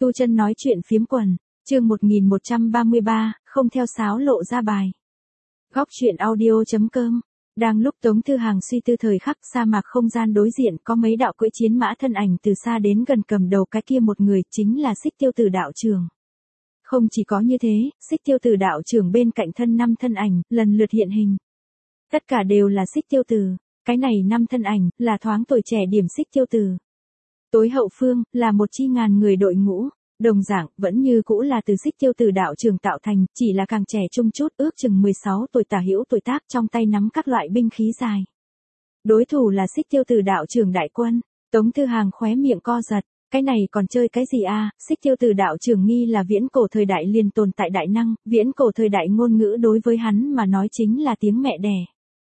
Tu Chân nói chuyện phiếm quần, chương 1133, không theo sáo lộ ra bài. Góc chuyện audio.com. Đang lúc Tống Thư Hàng suy tư thời khắc, sa mạc không gian đối diện có mấy đạo cưỡi chiến mã thân ảnh từ xa đến gần, cầm đầu cái kia một người chính là Xích Tiêu Tử đạo trưởng. Không chỉ có như thế, Xích Tiêu Tử đạo trưởng bên cạnh thân 5 thân ảnh, lần lượt hiện hình. Tất cả đều là Xích Tiêu Tử, cái này 5 thân ảnh, là thoáng tuổi trẻ điểm Xích Tiêu Tử. Tối hậu phương, là một chi ngàn người đội ngũ, đồng dạng, vẫn như cũ là từ Xích Tiêu Tử đạo trưởng tạo thành, chỉ là càng trẻ trung chút, ước chừng 16 tuổi tả hữu tuổi tác, trong tay nắm các loại binh khí dài. Đối thủ là Xích Tiêu Tử đạo trưởng đại quân. Tống Thư Hàng khóe miệng co giật, cái này còn chơi cái gì a? Xích Tiêu Tử đạo trưởng nghi là viễn cổ thời đại liền tồn tại đại năng, viễn cổ thời đại ngôn ngữ đối với hắn mà nói chính là tiếng mẹ đẻ.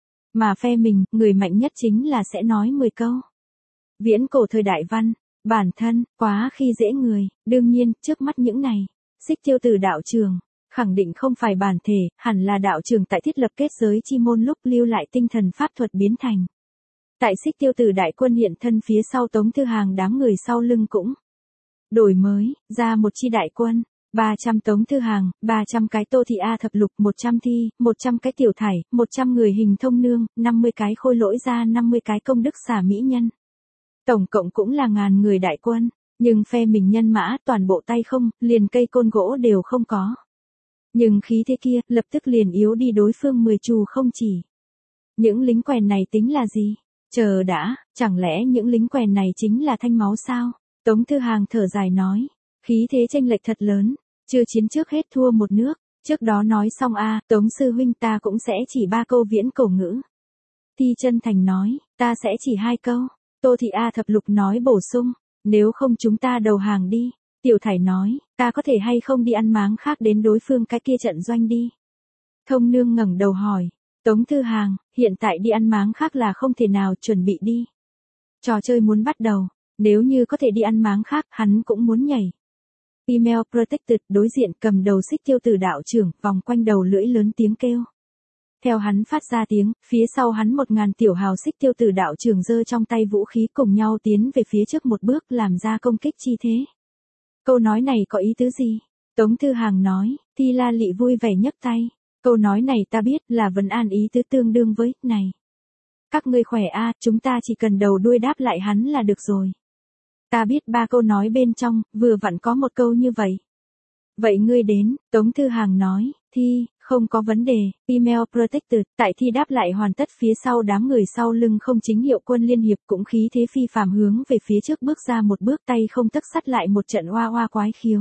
Mà phe mình, người mạnh nhất chính là sẽ nói 10 câu. Viễn cổ thời đại văn, bản thân, quá khi dễ người, đương nhiên, trước mắt những này, Xích Tiêu Tử đạo trưởng, khẳng định không phải bản thể, hẳn là đạo trưởng tại thiết lập kết giới chi môn lúc lưu lại tinh thần pháp thuật biến thành. Tại Xích Tiêu Tử đại quân hiện thân phía sau Tống Thư Hàng đám người sau lưng cũng đổi mới, ra một chi đại quân. 300 Tống Thư Hàng, 300 cái Tô Thị A thập lục, 100 thi, 100 cái tiểu thải, 100 người hình thông nương, 50 cái khôi lỗi ra, 50 cái công đức xả mỹ nhân. Tổng cộng cũng là ngàn người đại quân, nhưng phe mình nhân mã toàn bộ tay không, liền cây côn gỗ đều không có. Nhưng khí thế kia, lập tức liền yếu đi đối phương 10 trù không chỉ. Những lính quèn này tính là gì? Chờ đã, chẳng lẽ những lính quèn này chính là thanh máu sao? Tống Thư Hàng thở dài nói, khí thế chênh lệch thật lớn, chưa chiến trước hết thua một nước, trước đó nói xong Tống sư huynh ta cũng sẽ chỉ 3 câu viễn cổ ngữ. Thi chân thành nói, ta sẽ chỉ 2 câu. Tô Thị A thập lục nói bổ sung, nếu không chúng ta đầu hàng đi. Tiểu thải nói, ta có thể hay không đi ăn máng khác đến đối phương cái kia trận doanh đi. Thông nương ngẩng đầu hỏi, Tống Thư Hàng, hiện tại đi ăn máng khác là không thể nào, chuẩn bị đi. Trò chơi muốn bắt đầu, nếu như có thể đi ăn máng khác, hắn cũng muốn nhảy. Email Protected đối diện cầm đầu Xích Tiêu Tử đạo trưởng, vòng quanh đầu lưỡi lớn tiếng kêu. Theo hắn phát ra tiếng, phía sau hắn 1000 tiểu hào Xích Tiêu Tử đạo trưởng giơ trong tay vũ khí cùng nhau tiến về phía trước một bước, làm ra công kích chi thế. Câu nói này có ý tứ gì? Tống Thư Hàng nói, Thi La Lị vui vẻ nhấc tay. Câu nói này ta biết là vấn an ý tứ tương đương với, này. Các ngươi khỏe chúng ta chỉ cần đầu đuôi đáp lại hắn là được rồi. Ta biết 3 câu nói bên trong, vừa vặn có một câu như vậy. Vậy ngươi đến, Tống Thư Hàng nói, Thi, không có vấn đề, email protected, tại Thi đáp lại hoàn tất phía sau đám người sau lưng không chính hiệu quân liên hiệp cũng khí thế phi phàm hướng về phía trước bước ra một bước, tay không tấc sắt lại một trận oa oa quái khiếu.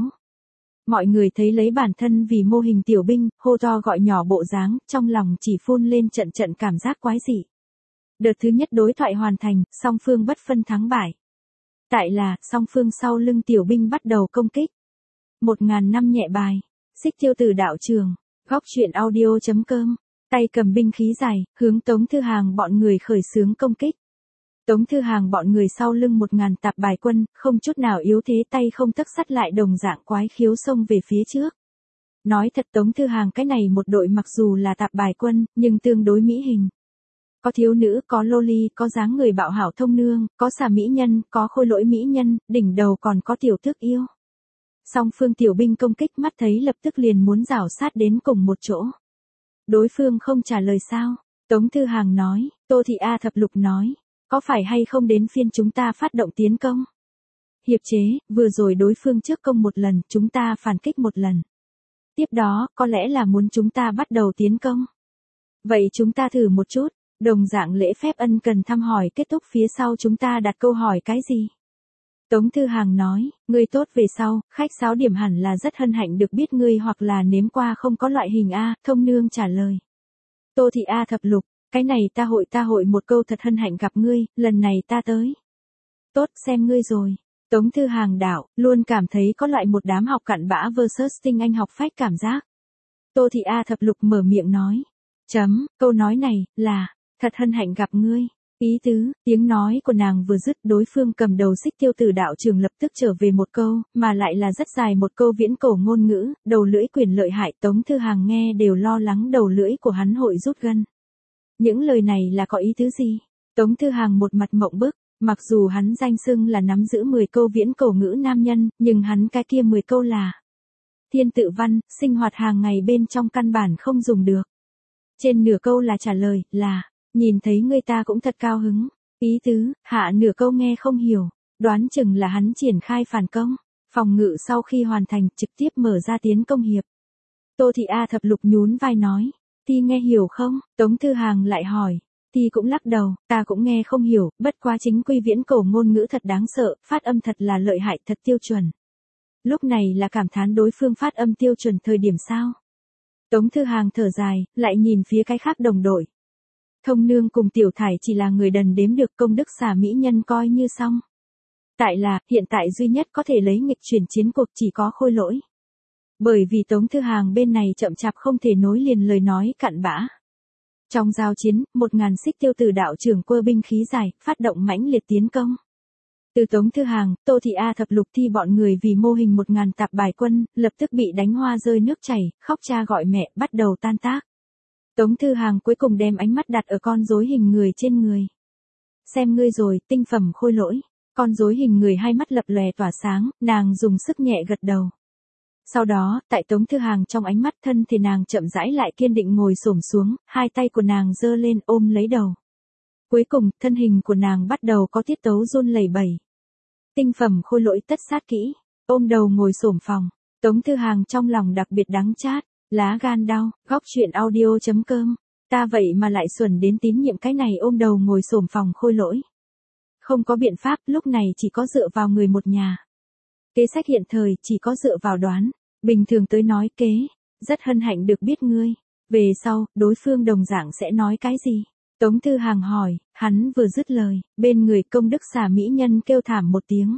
Mọi người thấy lấy bản thân vì mô hình tiểu binh, hô to gọi nhỏ bộ dáng, trong lòng chỉ phun lên trận trận cảm giác quái dị. Đợt thứ nhất đối thoại hoàn thành, song phương bất phân thắng bại. Tại là, song phương sau lưng tiểu binh bắt đầu công kích. 1000 năm nhẹ bài. Xích Tiêu Tử đạo trường. Góc chuyện audio.com. Tay cầm binh khí dài, hướng Tống Thư Hàng bọn người khởi xướng công kích. Tống Thư Hàng bọn người sau lưng 1000 tạp bài quân, không chút nào yếu thế, tay không tấc sắt lại đồng dạng quái khiếu xông về phía trước. Nói thật, Tống Thư Hàng cái này một đội mặc dù là tạp bài quân, nhưng tương đối mỹ hình. Có thiếu nữ, có loli, có dáng người bạo hảo thông nương, có xà mỹ nhân, có khôi lỗi mỹ nhân, đỉnh đầu còn có tiểu tước yêu. Song phương tiểu binh công kích mắt thấy lập tức liền muốn rảo sát đến cùng một chỗ. Đối phương không trả lời sao? Tống Thư Hàng nói, Tô Thị A thập lục nói, có phải hay không đến phiên chúng ta phát động tiến công? Hiệp chế, vừa rồi đối phương trước công một lần, chúng ta phản kích một lần. Tiếp đó, có lẽ là muốn chúng ta bắt đầu tiến công. Vậy chúng ta thử một chút, đồng dạng lễ phép ân cần thăm hỏi kết thúc phía sau chúng ta đặt câu hỏi cái gì? Tống Thư Hàng nói, ngươi tốt về sau, khách sáo điểm hẳn là rất hân hạnh được biết ngươi hoặc là nếm qua không có loại hình thông nương trả lời. Tô Thị A thập lục, cái này ta hội một câu thật hân hạnh gặp ngươi, lần này ta tới. Tốt, xem ngươi rồi. Tống Thư Hàng đạo, luôn cảm thấy có loại một đám học cặn bã versus tinh anh học phách cảm giác. Tô Thị A thập lục mở miệng nói. Câu nói này, là, thật hân hạnh gặp ngươi. Ý tứ, tiếng nói của nàng vừa dứt, đối phương cầm đầu Xích Tiêu Tử đạo trường lập tức trở về một câu, mà lại là rất dài một câu viễn cổ ngôn ngữ, đầu lưỡi quyền lợi hại. Tống Thư Hàng nghe đều lo lắng đầu lưỡi của hắn hội rút gân. Những lời này là có ý tứ gì? Tống Thư Hàng một mặt mộng bức, Mặc dù hắn danh xưng là nắm giữ 10 câu viễn cổ ngữ nam nhân, nhưng hắn cái kia 10 câu là thiên tự văn, sinh hoạt hàng ngày bên trong căn bản không dùng được. Trên nửa câu là trả lời, là, nhìn thấy người ta cũng thật cao hứng. Ý tứ, hạ nửa câu nghe không hiểu, đoán chừng là hắn triển khai phản công, phòng ngự sau khi hoàn thành trực tiếp mở ra tiến công hiệp. Tô Thị A Thập Lục nhún vai nói, Ti nghe hiểu không? Tống Thư Hàng lại hỏi, Ti cũng lắc đầu, ta cũng nghe không hiểu, bất quá chính quy viễn cổ ngôn ngữ thật đáng sợ, phát âm thật là lợi hại, thật tiêu chuẩn. Lúc này là cảm thán đối phương phát âm tiêu chuẩn thời điểm sao? Tống Thư Hàng thở dài, lại nhìn phía cái khác đồng đội. Thông Nương cùng Tiểu Thải chỉ là người đần đếm được, công đức xả mỹ nhân coi như xong. Tại là, hiện tại duy nhất có thể lấy nghịch chuyển chiến cuộc chỉ có Khôi Lỗi. Bởi vì Tống Thư Hàng bên này chậm chạp không thể nối liền lời nói cặn bã. Trong giao chiến, 1000 xích tiêu tử đạo trưởng quơ binh khí dài, phát động mãnh liệt tiến công. Từ Tống Thư Hàng, Tô Thị A Thập Lục Thi bọn người vì mô hình 1000 tạp bài quân, lập tức bị đánh hoa rơi nước chảy, khóc cha gọi mẹ, bắt đầu tan tác. Tống Thư Hàng cuối cùng đem ánh mắt đặt ở con rối hình người trên người. Xem ngươi rồi, tinh phẩm Khôi Lỗi. Con rối hình người hai mắt lập lòe tỏa sáng, nàng dùng sức nhẹ gật đầu. Sau đó, tại Tống Thư Hàng trong ánh mắt thân thì nàng chậm rãi lại kiên định ngồi xổm xuống, hai tay của nàng giơ lên ôm lấy đầu. Cuối cùng, thân hình của nàng bắt đầu có tiết tấu run lẩy bẩy. Tinh phẩm Khôi Lỗi tất sát kỹ, ôm đầu ngồi xổm phòng. Tống Thư Hàng trong lòng đặc biệt đắng chát, lá gan đau, góc chuyện audio.com. Ta vậy mà lại xuẩn đến tín nhiệm cái này ôm đầu ngồi xổm phòng Khôi Lỗi. Không có biện pháp, lúc này chỉ có dựa vào người một nhà. Kế sách hiện thời chỉ có dựa vào đoán, bình thường tới nói kế, rất hân hạnh được biết ngươi. Về sau, đối phương đồng dạng sẽ nói cái gì? Tống Thư Hàng hỏi, hắn vừa dứt lời, bên người công đức xả mỹ nhân kêu thảm một tiếng.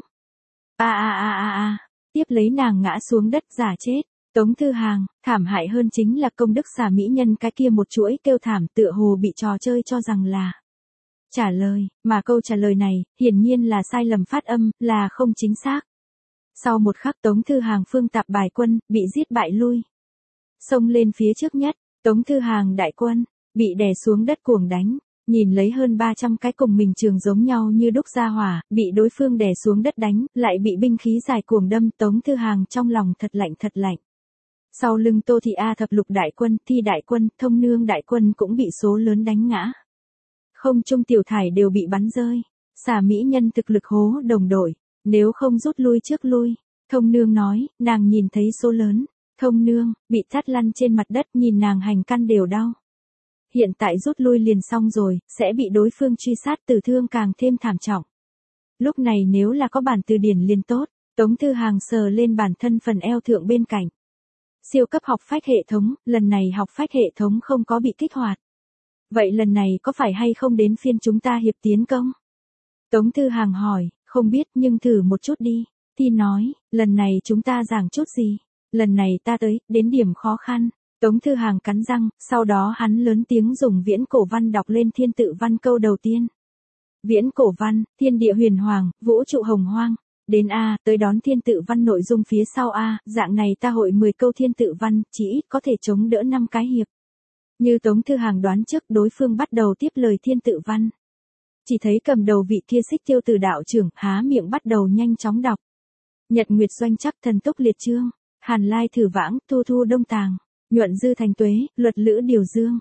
Tiếp lấy nàng ngã xuống đất giả chết. Tống Thư Hàng, thảm hại hơn chính là công đức xả mỹ nhân cái kia một chuỗi kêu thảm tựa hồ bị trò chơi cho rằng là trả lời, mà câu trả lời này, hiển nhiên là sai lầm phát âm, là không chính xác. Sau một khắc Tống Thư Hàng phương tạp bài quân, bị giết bại lui. Xông lên phía trước nhất, Tống Thư Hàng đại quân, bị đè xuống đất cuồng đánh, nhìn lấy hơn 300 cái cùng mình trường giống nhau như đúc ra hỏa, bị đối phương đè xuống đất đánh, lại bị binh khí dài cuồng đâm, Tống Thư Hàng trong lòng thật lạnh thật lạnh. Sau lưng Tô Thị A Thập Lục đại quân, Thi đại quân, Thông Nương đại quân cũng bị số lớn đánh ngã. Không Trung Tiểu Thải đều bị bắn rơi, xả mỹ nhân thực lực hố đồng đội, nếu không rút lui trước lui. Thông Nương nói, nàng nhìn thấy số lớn, Thông Nương, bị thắt lăn trên mặt đất nhìn nàng hành căn đều đau. Hiện tại rút lui liền xong rồi, sẽ bị đối phương truy sát tử thương càng thêm thảm trọng. Lúc này nếu là có bản từ điển liền tốt, Tống Thư Hàng sờ lên bản thân phần eo thượng bên cạnh. Siêu cấp học phách hệ thống, lần này học phách hệ thống không có bị kích hoạt. Vậy lần này có phải hay không đến phiên chúng ta hiệp tiến công? Tống Thư Hàng hỏi, không biết nhưng thử một chút đi. Thi nói, lần này chúng ta giảng chút gì? Lần này ta tới, đến điểm khó khăn. Tống Thư Hàng cắn răng, sau đó hắn lớn tiếng dùng viễn cổ văn đọc lên thiên tự văn câu đầu tiên. Viễn cổ văn, thiên địa huyền hoàng, vũ trụ hồng hoang. Đến A, tới đón thiên tự văn nội dung phía sau A, dạng này ta hội 10 câu thiên tự văn, chỉ ít có thể chống đỡ 5 cái hiệp. Như Tống Thư Hàng đoán trước đối phương bắt đầu tiếp lời thiên tự văn. Chỉ thấy cầm đầu vị kia xích tiêu tử đạo trưởng, há miệng bắt đầu nhanh chóng đọc. Nhật nguyệt doanh chắc thần túc liệt chương, hàn lai thử vãng, thu thu đông tàng, nhuận dư thành tuế, luật lữ điều dương,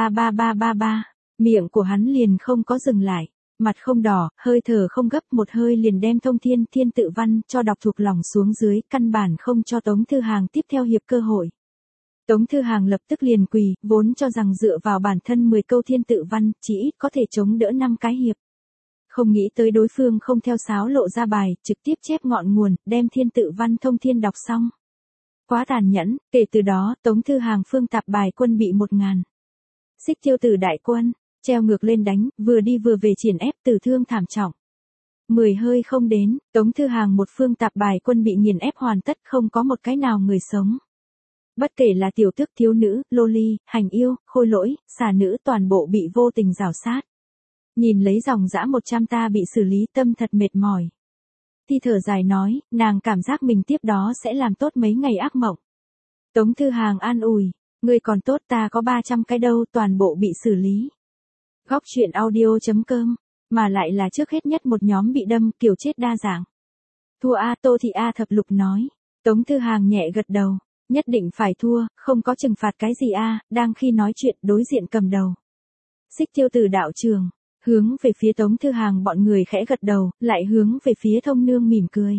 33333, miệng của hắn liền không có dừng lại. Mặt không đỏ, hơi thở không gấp, một hơi liền đem thông thiên tự văn cho đọc thuộc lòng xuống dưới, căn bản không cho Tống Thư Hàng tiếp theo hiệp cơ hội. Tống Thư Hàng lập tức liền quỳ, vốn cho rằng dựa vào bản thân 10 câu thiên tự văn, chỉ ít có thể chống đỡ 5 cái hiệp. Không nghĩ tới đối phương không theo sáo lộ ra bài, trực tiếp chép ngọn nguồn, đem thiên tự văn thông thiên đọc xong. Quá tàn nhẫn, kể từ đó, Tống Thư Hàng phương tạp bài quân bị 1000. Xích tiêu tử đại quân, treo ngược lên đánh, vừa đi vừa về triển ép tử thương thảm trọng. 10 hơi không đến, Tống Thư Hàng một phương tạp bài quân bị nghiền ép hoàn tất, không có một cái nào người sống. Bất kể là tiểu tước thiếu nữ, lô ly, hành yêu, khôi lỗi, xà nữ toàn bộ bị vô tình rào sát. Nhìn lấy dòng dã 100 ta bị xử lý tâm thật mệt mỏi. Thi thở dài nói, nàng cảm giác mình tiếp đó sẽ làm tốt mấy ngày ác mộng. Tống Thư Hàng an ủi, ngươi còn tốt ta có 300 cái đâu toàn bộ bị xử lý. Góc chuyện audio.com Mà lại là trước hết nhất một nhóm bị đâm, kiểu chết đa dạng. Thua a, Tô Thị A Thập Lục nói. Tống Thư Hàng nhẹ gật đầu. Nhất định phải thua, không có trừng phạt cái gì a. Đang khi nói chuyện đối diện cầm đầu. Xích Tiêu Tử đạo trường, hướng về phía Tống Thư Hàng bọn người khẽ gật đầu, lại hướng về phía Thông Nương mỉm cười.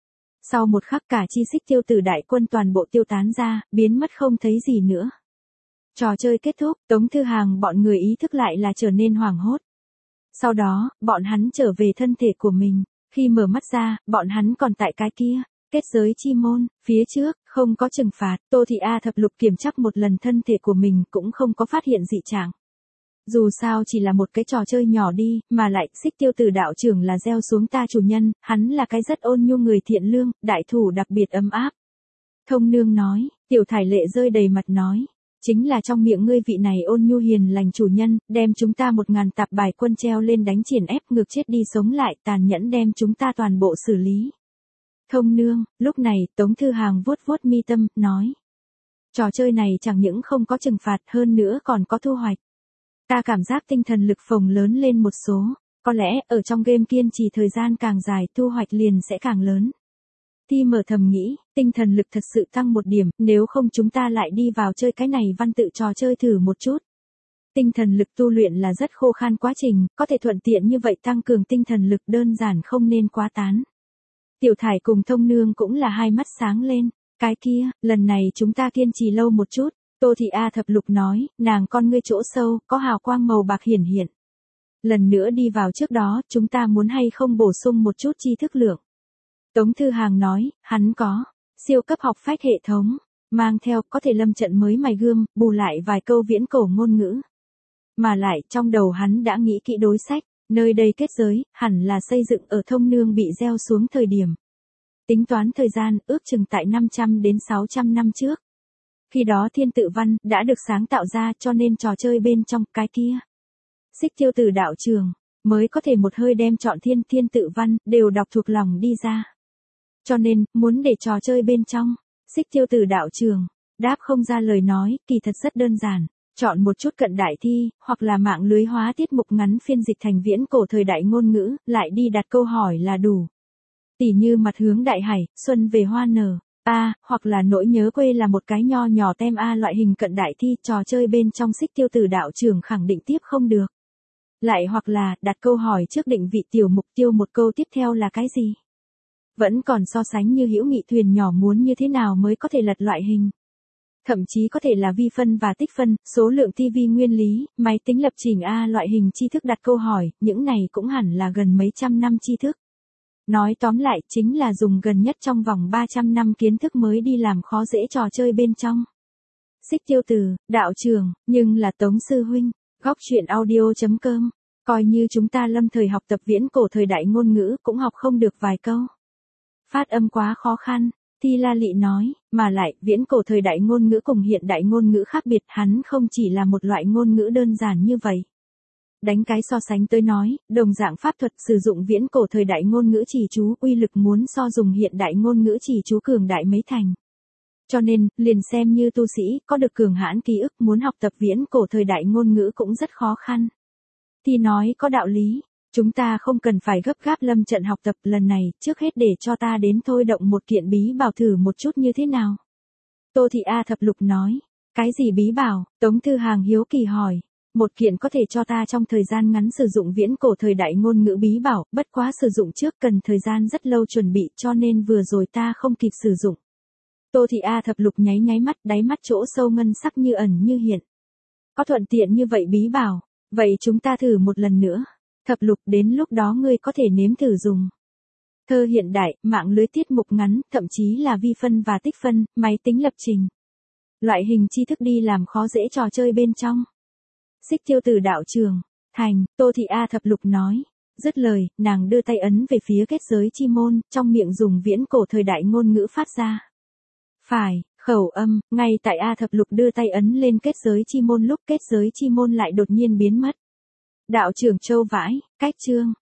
Sau một khắc cả chi Xích Tiêu Tử đại quân toàn bộ tiêu tán ra, biến mất không thấy gì nữa. Trò chơi kết thúc, Tống Thư Hàng bọn người ý thức lại là trở nên hoảng hốt. Sau đó, bọn hắn trở về thân thể của mình, khi mở mắt ra, bọn hắn còn tại cái kia, kết giới chi môn, phía trước, không có trừng phạt, Tô Thị A Thập Lục kiểm tra một lần thân thể của mình cũng không có phát hiện dị trạng. Dù sao chỉ là một cái trò chơi nhỏ đi, mà lại, Xích Tiêu Tử đạo trưởng là gieo xuống ta chủ nhân, hắn là cái rất ôn nhu người thiện lương, đại thủ đặc biệt ấm áp. Thông Nương nói, Tiểu Thải Lệ rơi đầy mặt nói. Chính là trong miệng ngươi vị này ôn nhu hiền lành chủ nhân, đem chúng ta 1000 tạp bài quân treo lên đánh triển ép ngược chết đi sống lại, tàn nhẫn đem chúng ta toàn bộ xử lý. Thông Nương, lúc này, Tống Thư Hàng vuốt vuốt mi tâm, nói. Trò chơi này chẳng những không có trừng phạt hơn nữa còn có thu hoạch. Ta cảm giác tinh thần lực phồng lớn lên một số, có lẽ ở trong game kiên trì thời gian càng dài thu hoạch liền sẽ càng lớn. Ti mở thầm nghĩ, tinh thần lực thật sự tăng một điểm, nếu không chúng ta lại đi vào chơi cái này văn tự trò chơi thử một chút. Tinh thần lực tu luyện là rất khô khan quá trình, có thể thuận tiện như vậy tăng cường tinh thần lực đơn giản không nên quá tán. Tiểu Thải cùng Thông Nương cũng là hai mắt sáng lên, cái kia, lần này chúng ta kiên trì lâu một chút, Tô Thị A Thập Lục nói, nàng con ngươi chỗ sâu, có hào quang màu bạc hiển hiện. Lần nữa đi vào trước đó, chúng ta muốn hay không bổ sung một chút tri thức lượng. Tống Thư Hàng nói, hắn có, siêu cấp học phách hệ thống, mang theo có thể lâm trận mới mài gươm, bù lại vài câu viễn cổ ngôn ngữ. Mà lại, trong đầu hắn đã nghĩ kỹ đối sách, nơi đây kết giới, hẳn là xây dựng ở Thông Nương bị gieo xuống thời điểm. Tính toán thời gian, ước chừng tại 500 đến 600 năm trước. Khi đó thiên tự văn đã được sáng tạo ra cho nên trò chơi bên trong cái kia. Xích Tiêu Tử đạo trường, mới có thể một hơi đem chọn thiên tự văn, đều đọc thuộc lòng đi ra. Cho nên, muốn để trò chơi bên trong, Xích Tiêu Tử đạo trường, đáp không ra lời nói, kỳ thật rất đơn giản. Chọn một chút cận đại thi, hoặc là mạng lưới hóa tiết mục ngắn phiên dịch thành viễn cổ thời đại ngôn ngữ, lại đi đặt câu hỏi là đủ. Tỉ như mặt hướng đại hải, xuân về hoa nở, hoặc là nỗi nhớ quê là một cái nho nhỏ tem loại hình cận đại thi, trò chơi bên trong Xích Tiêu Tử đạo trường khẳng định tiếp không được. Lại hoặc là, đặt câu hỏi trước định vị tiểu mục tiêu một câu tiếp theo là cái gì? Vẫn còn so sánh như hữu nghị thuyền nhỏ muốn như thế nào mới có thể lật loại hình. Thậm chí có thể là vi phân và tích phân, số lượng TV nguyên lý, máy tính lập trình loại hình tri thức đặt câu hỏi, những này cũng hẳn là gần mấy trăm năm tri thức. Nói tóm lại chính là dùng gần nhất trong vòng 300 năm kiến thức mới đi làm khó dễ trò chơi bên trong. Xích Tiêu Tử, đạo trường, nhưng là Tống Sư Huynh, góc truyện audio.com, coi như chúng ta lâm thời học tập viễn cổ thời đại ngôn ngữ cũng học không được vài câu. Phát âm quá khó khăn, Thi La Lị nói, mà lại, viễn cổ thời đại ngôn ngữ cùng hiện đại ngôn ngữ khác biệt, hắn không chỉ là một loại ngôn ngữ đơn giản như vậy. Đánh cái so sánh tới nói, đồng dạng pháp thuật sử dụng viễn cổ thời đại ngôn ngữ chỉ chú uy lực muốn so dùng hiện đại ngôn ngữ chỉ chú cường đại mấy thành. Cho nên, liền xem như tu sĩ có được cường hãn ký ức muốn học tập viễn cổ thời đại ngôn ngữ cũng rất khó khăn. Thì nói có đạo lý, chúng ta không cần phải gấp gáp lâm trận học tập lần này, trước hết để cho ta đến thôi động một kiện bí bảo thử một chút như thế nào. Tô Thị A Thập Lục nói, cái gì bí bảo? Tống Thư Hàng hiếu kỳ hỏi. Một kiện có thể cho ta trong thời gian ngắn sử dụng viễn cổ thời đại ngôn ngữ bí bảo, bất quá sử dụng trước cần thời gian rất lâu chuẩn bị cho nên vừa rồi ta không kịp sử dụng. Tô Thị A Thập Lục nháy nháy mắt, đáy mắt chỗ sâu ngân sắc như ẩn như hiện. Có thuận tiện như vậy bí bảo, vậy chúng ta thử một lần nữa. Thập Lục, đến lúc đó ngươi có thể nếm thử dùng. Thơ hiện đại, mạng lưới tiết mục ngắn, thậm chí là vi phân và tích phân, máy tính lập trình. Loại hình tri thức đi làm khó dễ trò chơi bên trong. Xích Tiêu Tử đạo trường, thành, Tô Thị A Thập Lục nói. Dứt lời, nàng đưa tay ấn về phía kết giới chi môn, trong miệng dùng viễn cổ thời đại ngôn ngữ phát ra. Phải, khẩu âm, ngay tại A Thập Lục đưa tay ấn lên kết giới chi môn lúc kết giới chi môn lại đột nhiên biến mất. Đạo trưởng Châu Vãi, cách chương.